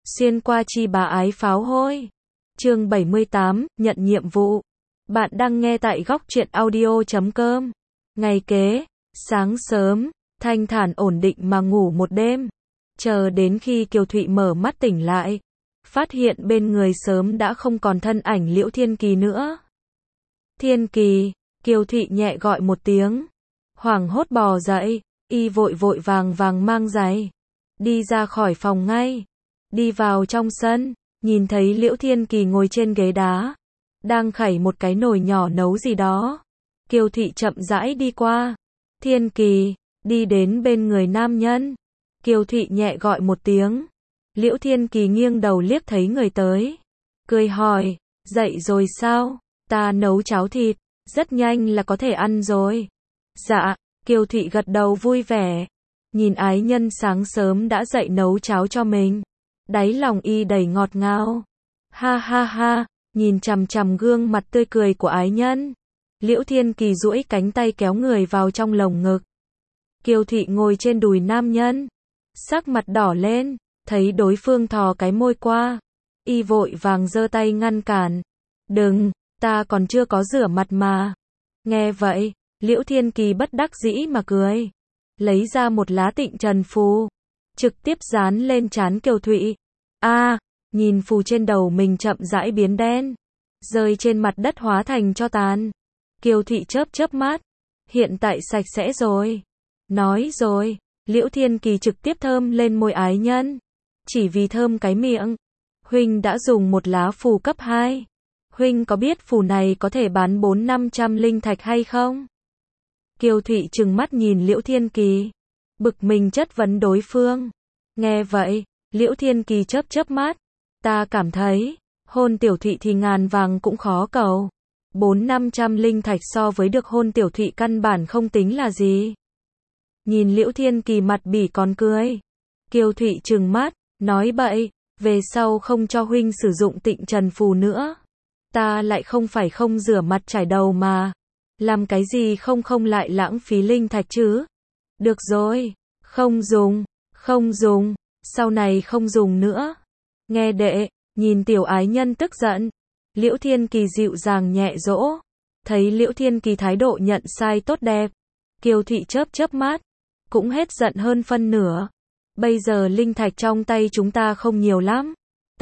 Xuyên qua chi bá ái pháo hôi. Chương 78, nhận nhiệm vụ. Bạn đang nghe tại góc truyện audio.com. Ngày kế, sáng sớm, thanh thản ổn định mà ngủ một đêm. Chờ đến khi Kiều Thụy mở mắt tỉnh lại, phát hiện bên người sớm đã không còn thân ảnh Liễu Thiên Kỳ nữa. Thiên Kỳ, Kiều Thụy nhẹ gọi một tiếng. Hoảng hốt bò dậy, y vội vội vàng vàng mang giày, đi ra khỏi phòng ngay. Đi vào trong sân, nhìn thấy Liễu Thiên Kỳ ngồi trên ghế đá, đang khẩy một cái nồi nhỏ nấu gì đó. Kiều Thụy chậm rãi đi qua. Thiên Kỳ, đi đến bên người nam nhân. Kiều Thụy nhẹ gọi một tiếng. Liễu Thiên Kỳ nghiêng đầu liếc thấy người tới, cười hỏi, dậy rồi sao? Ta nấu cháo thịt, rất nhanh là có thể ăn rồi. Dạ, Kiều Thụy gật đầu vui vẻ. Nhìn ái nhân sáng sớm đã dậy nấu cháo cho mình, đáy lòng y đầy ngọt ngào. Ha ha ha, nhìn chằm chằm gương mặt tươi cười của ái nhân, Liễu Thiên Kỳ duỗi cánh tay kéo người vào trong lồng ngực. Kiều Thụy ngồi trên đùi nam nhân, sắc mặt đỏ lên, thấy đối phương thò cái môi qua, y vội vàng giơ tay ngăn cản. Đừng, ta còn chưa có rửa mặt mà. Nghe vậy, Liễu Thiên Kỳ bất đắc dĩ mà cười, lấy ra một lá tịnh trần phù, trực tiếp dán lên trán Kiều Thụy. Nhìn phù trên đầu mình chậm rãi biến đen, rơi trên mặt đất hóa thành tro tàn. Kiều Thụy chớp chớp mắt, hiện tại sạch sẽ rồi. Nói rồi, Liễu Thiên Kỳ trực tiếp thơm lên môi ái nhân, chỉ vì thơm cái miệng. Huynh đã dùng một lá phù cấp 2. Huynh có biết phù này có thể bán 400-500 linh thạch hay không? Kiều Thụy trừng mắt nhìn Liễu Thiên Kỳ, bực mình chất vấn đối phương. Nghe vậy, Liễu Thiên Kỳ chớp chớp mắt. Ta cảm thấy, hôn Tiểu Thụy thì ngàn vàng cũng khó cầu. 400-500 linh thạch so với được hôn Tiểu Thụy căn bản không tính là gì. Nhìn Liễu Thiên Kỳ mặt bỉ còn cười. Kiều Thụy trừng mắt, nói bậy, về sau không cho huynh sử dụng tịnh trần phù nữa. Ta lại không phải không rửa mặt chải đầu mà. Làm cái gì không lại lãng phí linh thạch chứ. Được rồi, không dùng, sau này không dùng nữa. Nghe đệ, nhìn tiểu ái nhân tức giận, Liễu Thiên Kỳ dịu dàng nhẹ dỗ. Thấy Liễu Thiên Kỳ thái độ nhận sai tốt đẹp, Kiều Thụy chớp chớp mắt, cũng hết giận hơn phân nửa. Bây giờ linh thạch trong tay chúng ta không nhiều lắm.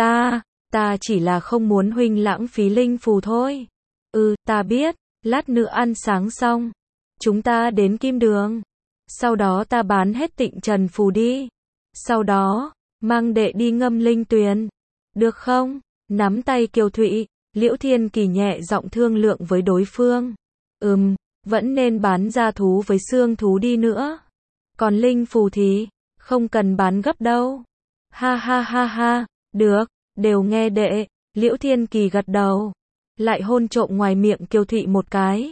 Ta chỉ là không muốn huynh lãng phí linh phù thôi. Ta biết, lát nữa ăn sáng xong, chúng ta đến Kim Đường. Sau đó ta bán hết tịnh trần phù đi. Sau đó, mang đệ đi ngâm linh tuyền. Được không? Nắm tay Kiều Thụy, Liễu Thiên Kỳ nhẹ giọng thương lượng với đối phương. Vẫn nên bán ra thú với xương thú đi nữa. Còn linh phù thì, không cần bán gấp đâu. Ha ha ha ha, được, đều nghe đệ. Liễu Thiên Kỳ gật đầu, lại hôn trộm ngoài miệng Kiều Thụy một cái.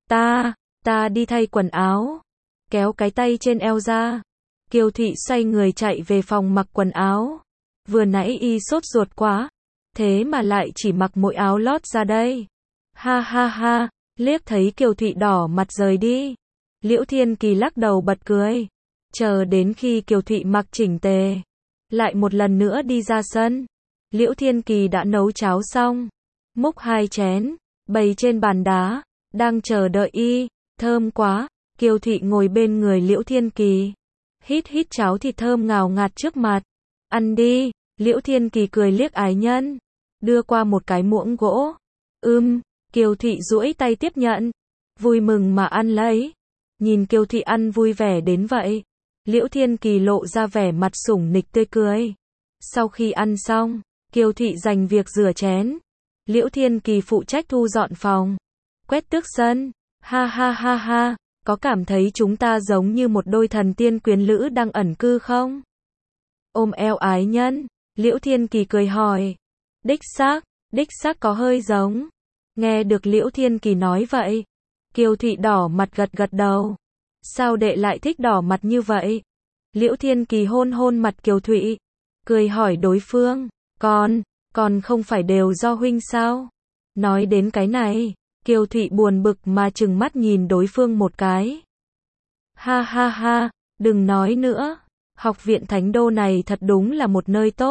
Ta đi thay quần áo. Kéo cái tay trên eo ra. Kiều Thụy xoay người chạy về phòng mặc quần áo. Vừa nãy y sốt ruột quá, thế mà lại chỉ mặc mỗi áo lót ra đây. Ha ha ha, liếc thấy Kiều Thụy đỏ mặt rời đi, Liễu Thiên Kỳ lắc đầu bật cười. Chờ đến khi Kiều Thụy mặc chỉnh tề, lại một lần nữa đi ra sân. Liễu Thiên Kỳ đã nấu cháo xong, múc 2 chén, bày trên bàn đá, đang chờ đợi y. Thơm quá. Kiều Thụy ngồi bên người Liễu Thiên Kỳ, hít cháo thịt thơm ngào ngạt trước mặt. Ăn đi. Liễu Thiên Kỳ cười liếc ái nhân, đưa qua một cái muỗng gỗ. Kiều Thụy duỗi tay tiếp nhận, vui mừng mà ăn lấy. Nhìn Kiều Thụy ăn vui vẻ đến vậy, Liễu Thiên Kỳ lộ ra vẻ mặt sủng nịch tươi cười. Sau khi ăn xong, Kiều Thụy dành việc rửa chén, Liễu Thiên Kỳ phụ trách thu dọn phòng, quét tước sân. Ha ha ha ha, có cảm thấy chúng ta giống như một đôi thần tiên quyến lữ đang ẩn cư không? Ôm eo ái nhân, Liễu Thiên Kỳ cười hỏi. Đích xác có hơi giống. Nghe được Liễu Thiên Kỳ nói vậy, Kiều Thụy đỏ mặt gật đầu. Sao đệ lại thích đỏ mặt như vậy? Liễu Thiên Kỳ hôn mặt Kiều Thụy, cười hỏi đối phương. Còn không phải đều do huynh sao? Nói đến cái này, Kiều Thụy buồn bực mà trừng mắt nhìn đối phương một cái. Ha ha ha, đừng nói nữa. Học viện Thánh Đô này thật đúng là một nơi tốt.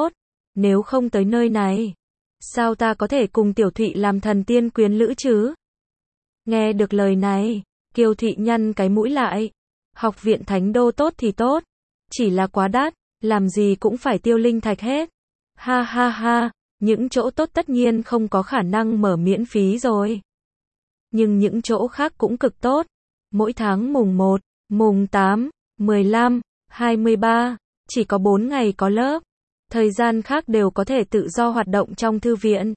nếu không tới nơi này, sao ta có thể cùng Tiểu Thụy làm thần tiên quyến lữ chứ? Nghe được lời này, Kiều Thụy nhăn cái mũi lại. Học viện Thánh Đô tốt thì tốt, chỉ là quá đắt, làm gì cũng phải tiêu linh thạch hết. Ha ha ha, những chỗ tốt tất nhiên không có khả năng mở miễn phí rồi. Nhưng những chỗ khác cũng cực tốt. Mỗi tháng mùng 1, mùng 8, 15, 23, chỉ có 4 ngày có lớp. Thời gian khác đều có thể tự do hoạt động trong thư viện.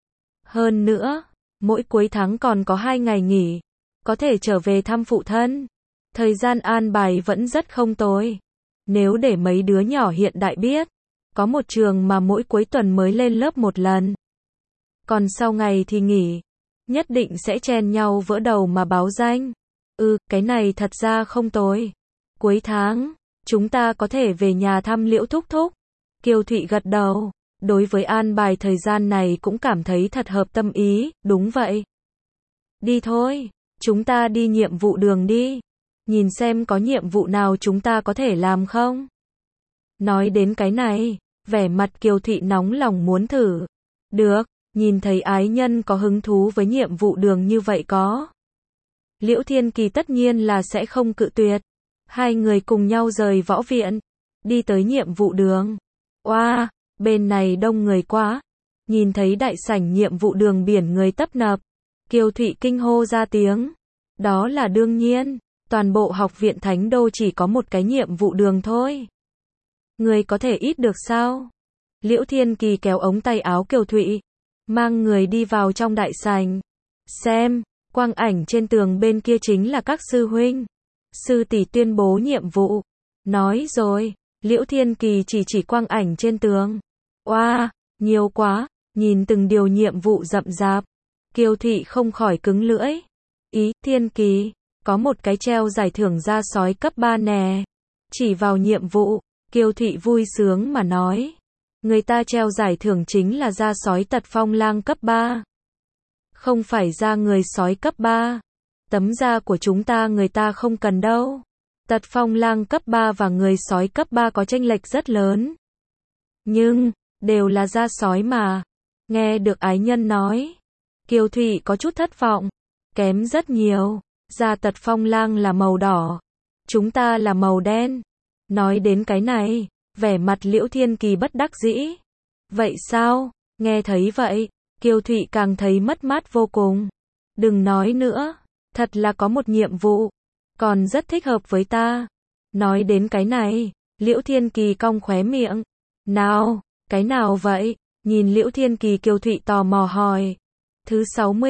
Hơn nữa, mỗi cuối tháng còn có 2 ngày nghỉ, có thể trở về thăm phụ thân. Thời gian an bài vẫn rất không tồi. Nếu để mấy đứa nhỏ hiện đại biết, có một trường mà mỗi cuối tuần mới lên lớp một lần. Còn sau ngày thì nghỉ, nhất định sẽ chen nhau vỡ đầu mà báo danh. Cái này thật ra không tồi. Cuối tháng, chúng ta có thể về nhà thăm Liễu thúc thúc. Kiều Thụy gật đầu, đối với an bài thời gian này cũng cảm thấy thật hợp tâm ý, đúng vậy. Đi thôi, chúng ta đi nhiệm vụ đường đi. Nhìn xem có nhiệm vụ nào chúng ta có thể làm không? Nói đến cái này, vẻ mặt Kiều Thụy nóng lòng muốn thử. Được, nhìn thấy ái nhân có hứng thú với nhiệm vụ đường như vậy có. Liễu Thiên Kỳ tất nhiên là sẽ không cự tuyệt. Hai người cùng nhau rời võ viện, đi tới nhiệm vụ đường. Oa, bên này đông người quá. Nhìn thấy đại sảnh nhiệm vụ đường biển người tấp nập, Kiều Thụy kinh hô ra tiếng. Đó là đương nhiên, toàn bộ học viện Thánh Đô chỉ có một cái nhiệm vụ đường thôi. Người có thể ít được sao? Liễu Thiên Kỳ kéo ống tay áo Kiều Thụy, mang người đi vào trong đại sảnh. Xem, quang ảnh trên tường bên kia chính là các sư huynh. Sư tỷ tuyên bố nhiệm vụ. Nói rồi, Liễu Thiên Kỳ chỉ quang ảnh trên tường. Oa, nhiều quá, nhìn từng điều nhiệm vụ rậm rạp. Kiều Thụy không khỏi cứng lưỡi. Thiên Kỳ, có một cái treo giải thưởng da sói cấp 3 nè. Chỉ vào nhiệm vụ, Kiều Thụy vui sướng mà nói. Người ta treo giải thưởng chính là da sói tật phong lang cấp 3. Không phải da người sói cấp 3. Tấm da của chúng ta người ta không cần đâu. Tật phong lang cấp 3 và người sói cấp 3 có chênh lệch rất lớn. Nhưng, đều là da sói mà. Nghe được ái nhân nói, Kiều Thụy có chút thất vọng. Kém rất nhiều. Da tật phong lang là màu đỏ. Chúng ta là màu đen. Nói đến cái này, vẻ mặt Liễu Thiên Kỳ bất đắc dĩ. Vậy sao? Nghe thấy vậy, Kiều Thụy càng thấy mất mát vô cùng. Đừng nói nữa. Thật là có một nhiệm vụ. Còn rất thích hợp với ta. Nói đến cái này, Liễu Thiên Kỳ cong khóe miệng. Nào, cái nào vậy? Nhìn Liễu Thiên Kỳ, Kiều Thụy tò mò hỏi. Thứ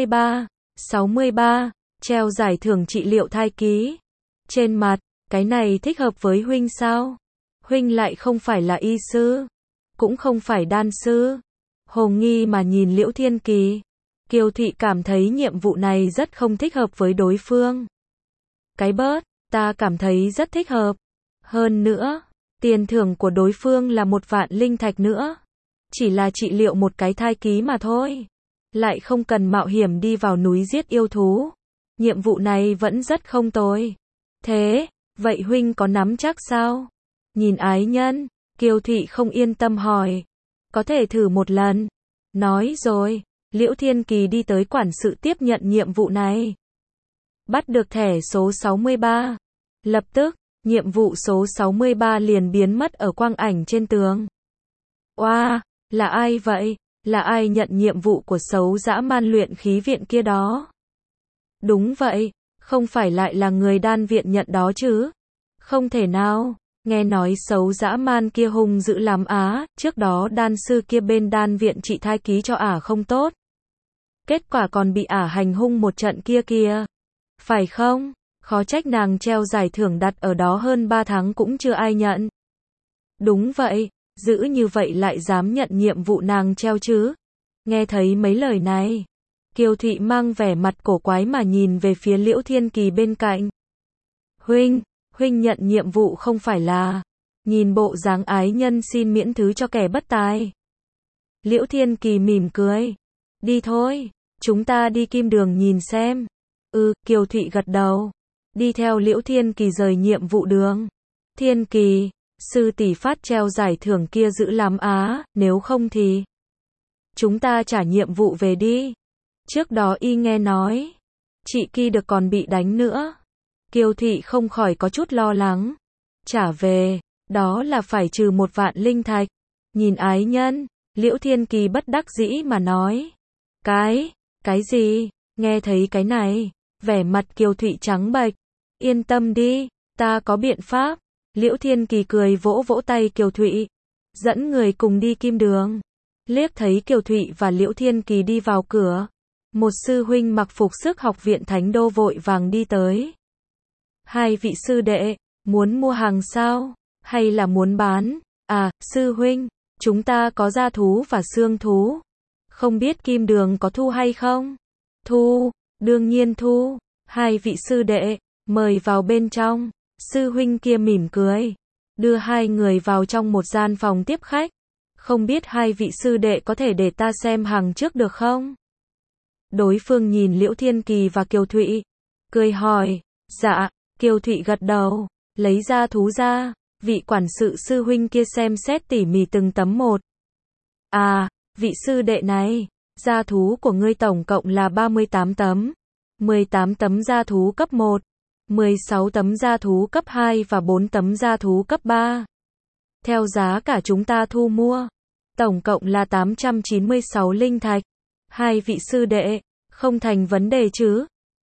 63, treo giải thưởng trị liệu thai ký. Trên mặt, cái này thích hợp với huynh sao? Huynh lại không phải là y sư, cũng không phải đan sư. Hồ nghi mà nhìn Liễu Thiên Kỳ. Kiều Thụy cảm thấy nhiệm vụ này rất không thích hợp với đối phương. Cái bớt, ta cảm thấy rất thích hợp. Hơn nữa, tiền thưởng của đối phương là 1 vạn linh thạch nữa. Chỉ là trị liệu một cái thai ký mà thôi. Lại không cần mạo hiểm đi vào núi giết yêu thú. Nhiệm vụ này vẫn rất không tồi. Thế, vậy huynh có nắm chắc sao? Nhìn ái nhân, Kiều Thụy không yên tâm hỏi. Có thể thử một lần. Nói rồi, Liễu Thiên Kỳ đi tới quản sự tiếp nhận nhiệm vụ này. Bắt được thẻ số 63. Lập tức, nhiệm vụ số 63 liền biến mất ở quang ảnh trên tường. Oa, là ai vậy? Là ai nhận nhiệm vụ của xấu dã man luyện khí viện kia đó? Đúng vậy, không phải lại là người đan viện nhận đó chứ? Không thể nào, nghe nói xấu dã man kia hung dữ lắm á, trước đó đan sư kia bên đan viện trị thai ký cho ả không tốt. Kết quả còn bị ả hành hung một trận kia kìa. Phải không? Khó trách nàng treo giải thưởng đặt ở đó hơn 3 tháng cũng chưa ai nhận. Đúng vậy, dữ như vậy lại dám nhận nhiệm vụ nàng treo chứ? Nghe thấy mấy lời này, Kiều Thụy mang vẻ mặt cổ quái mà nhìn về phía Liễu Thiên Kỳ bên cạnh. Huynh nhận nhiệm vụ không phải là, nhìn bộ dáng ái nhân xin miễn thứ cho kẻ bất tài. Liễu Thiên Kỳ mỉm cười. Đi thôi, chúng ta đi Kim Đường nhìn xem. Kiều Thụy gật đầu. Đi theo Liễu Thiên Kỳ rời nhiệm vụ đường. Thiên Kỳ, sư tỷ phát treo giải thưởng kia dữ lắm á, nếu không thì chúng ta trả nhiệm vụ về đi. Trước đó y nghe nói, chị Ki được còn bị đánh nữa. Kiều Thị không khỏi có chút lo lắng. Trả về, đó là phải trừ 1 vạn linh thạch. Nhìn ái nhân, Liễu Thiên Kỳ bất đắc dĩ mà nói. Cái gì? Nghe thấy cái này, vẻ mặt Kiều Thụy trắng bệch. Yên tâm đi, ta có biện pháp. Liễu Thiên Kỳ cười vỗ vỗ tay Kiều Thụy, dẫn người cùng đi Kim Đường. Liếc thấy Kiều Thụy và Liễu Thiên Kỳ đi vào cửa, một sư huynh mặc phục sức học viện Thánh Đô vội vàng đi tới. 2 vị sư đệ, muốn mua hàng sao? Hay là muốn bán? À, sư huynh, chúng ta có gia thú và xương thú. Không biết Kim Đường có thu hay không? Thu, đương nhiên thu. 2 vị sư đệ, mời vào bên trong. Sư huynh kia mỉm cười, đưa 2 người vào trong một gian phòng tiếp khách. Không biết 2 vị sư đệ có thể để ta xem hàng trước được không? Đối phương nhìn Liễu Thiên Kỳ và Kiều Thụy, cười hỏi. Dạ. Kiều Thụy gật đầu, lấy ra thú ra. Vị quản sự sư huynh kia xem xét tỉ mỉ từng tấm một. À, vị sư đệ này, gia thú của ngươi tổng cộng là 38 tấm. 18 tấm gia thú cấp 1, 16 tấm gia thú cấp 2 và 4 tấm gia thú cấp 3. Theo giá cả chúng ta thu mua, tổng cộng là 896 linh thạch. 2 vị sư đệ, không thành vấn đề chứ?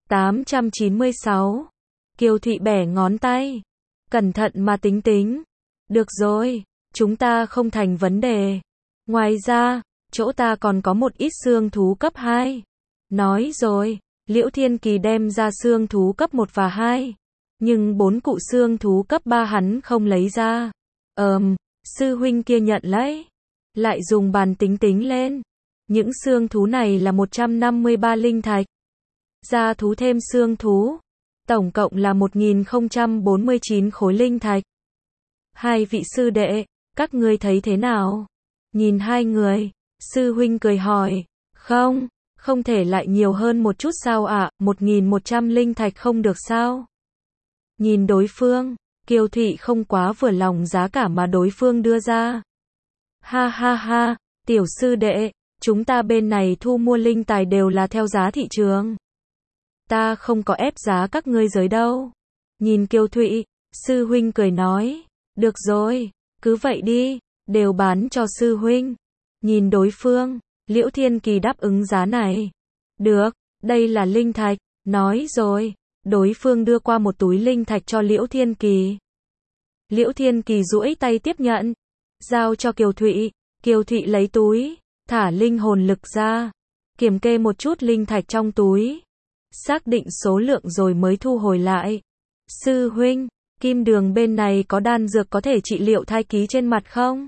896. Kiều Thụy bẻ ngón tay, cẩn thận mà tính. Được rồi, chúng ta không thành vấn đề. Ngoài ra, chỗ ta còn có một ít xương thú cấp 2. Nói rồi, Liễu Thiên Kỳ đem ra xương thú cấp 1 và 2. Nhưng 4 cụ xương thú cấp 3 hắn không lấy ra. Sư huynh kia nhận lấy. Lại dùng bàn tính lên. Những xương thú này là 153 linh thạch. Gia thú thêm xương thú, tổng cộng là 1049 khối linh thạch. 2 vị sư đệ, các ngươi thấy thế nào? Nhìn 2 người, sư huynh cười hỏi. Không thể lại nhiều hơn một chút sao ạ? 1100 linh thạch không được sao? Nhìn đối phương, Kiều Thụy không quá vừa lòng giá cả mà đối phương đưa ra. Ha, tiểu sư đệ, chúng ta bên này thu mua linh tài đều là theo giá thị trường. Ta không có ép giá các ngươi giới đâu. Nhìn Kiều Thụy, sư huynh cười nói. Được rồi, cứ vậy đi, đều bán cho sư huynh. Nhìn đối phương, Liễu Thiên Kỳ đáp ứng giá này. Được, đây là linh thạch. Nói rồi, đối phương đưa qua một túi linh thạch cho Liễu Thiên Kỳ. Liễu Thiên Kỳ duỗi tay tiếp nhận, giao cho Kiều Thụy. Kiều Thụy lấy túi, thả linh hồn lực ra, kiểm kê một chút linh thạch trong túi, xác định số lượng rồi mới thu hồi lại. Sư huynh, Kim Đường bên này có đan dược có thể trị liệu thai ký trên mặt không?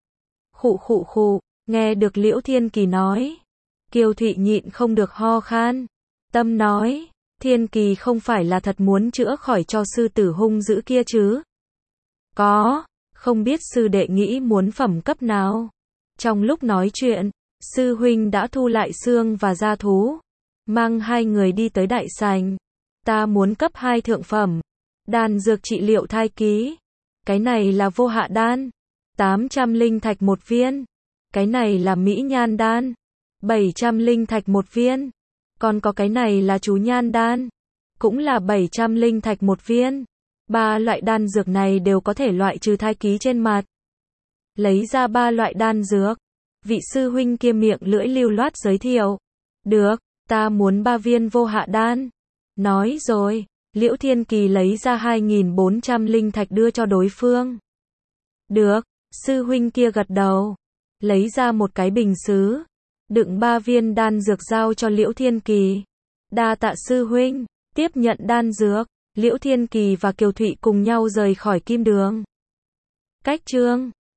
Khụ, nghe được Liễu Thiên Kỳ nói. Kiều Thụy nhịn không được ho khan. Tâm nói, Thiên Kỳ không phải là thật muốn chữa khỏi cho sư tử hung dữ kia chứ? Có, không biết sư đệ nghĩ muốn phẩm cấp nào? Trong lúc nói chuyện, sư huynh đã thu lại xương và gia thú, mang 2 người đi tới đại sảnh. Ta muốn cấp 2 thượng phẩm, đan dược trị liệu thai ký. Cái này là vô hạ đan, 800 linh thạch 1 viên. Cái này là mỹ nhan đan, 700 linh thạch 1 viên. Còn có cái này là chú nhan đan, cũng là 700 linh thạch 1 viên. 3 loại đan dược này đều có thể loại trừ thai ký trên mặt. Lấy ra 3 loại đan dược, vị sư huynh kia miệng lưỡi lưu loát giới thiệu. Được, ta muốn 3 viên vô hạ đan. Nói rồi, Liễu Thiên Kỳ lấy ra 2400 linh thạch đưa cho đối phương. Được, sư huynh kia gật đầu, lấy ra một cái bình sứ, đựng 3 viên đan dược giao cho Liễu Thiên Kỳ. Đa tạ sư huynh. Tiếp nhận đan dược, Liễu Thiên Kỳ và Kiều Thụy cùng nhau rời khỏi Kim Đường. Cách chương